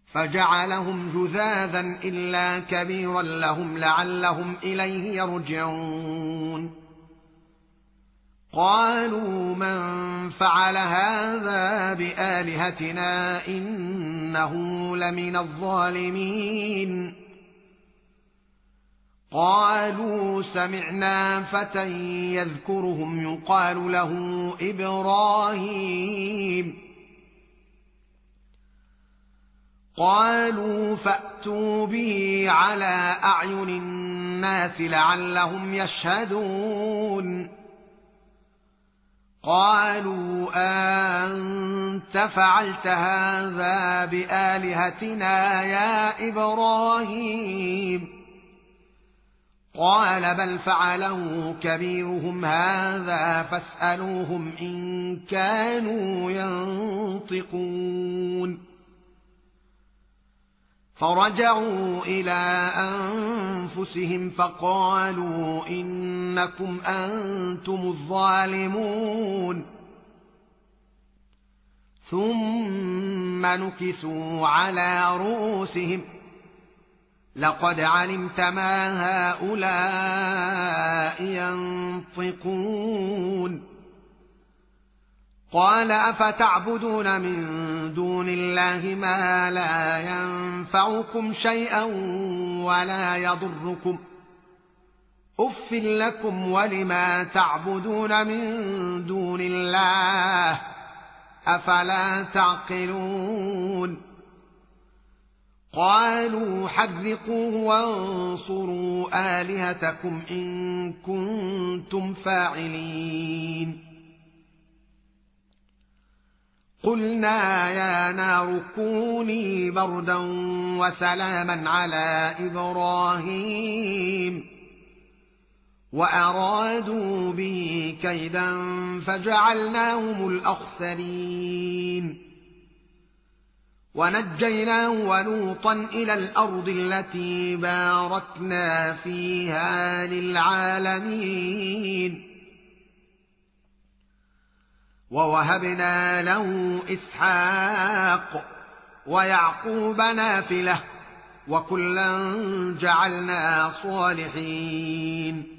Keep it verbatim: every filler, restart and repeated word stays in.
فجعلهم جذاذا إلا كبيرا لهم لعلهم إليه يرجعون قالوا من فعل هذا بآلهتنا إنه لمن الظالمين قالوا سمعنا فتى يذكرهم يقال له إبراهيم قالوا فأتوا به على أعين الناس لعلهم يشهدون قالوا أنت فعلت هذا بآلهتنا يا إبراهيم قال بل فعله كبيرهم هذا فاسألوهم إن كانوا ينطقون فرجعوا إلى أنفسهم فقالوا إنكم أنتم الظالمون ثم نكسوا على رؤوسهم لقد علمت ما هؤلاء ينطقون قال أفتعبدون من دون الله ما لا ينفعكم شيئا ولا يضركم أف لكم ولما تعبدون من دون الله أفلا تعقلون قالوا حرقوه وانصروا آلهتكم إن كنتم فاعلين قلنا يا نار كوني بردا وسلاما على إبراهيم وأرادوا به كيدا فجعلناهم الأخسرين ونجيناه ولوطا إلى الأرض التي باركنا فيها للعالمين ووهبنا له إسحاق ويعقوب نافلة وكلا جعلنا صالحين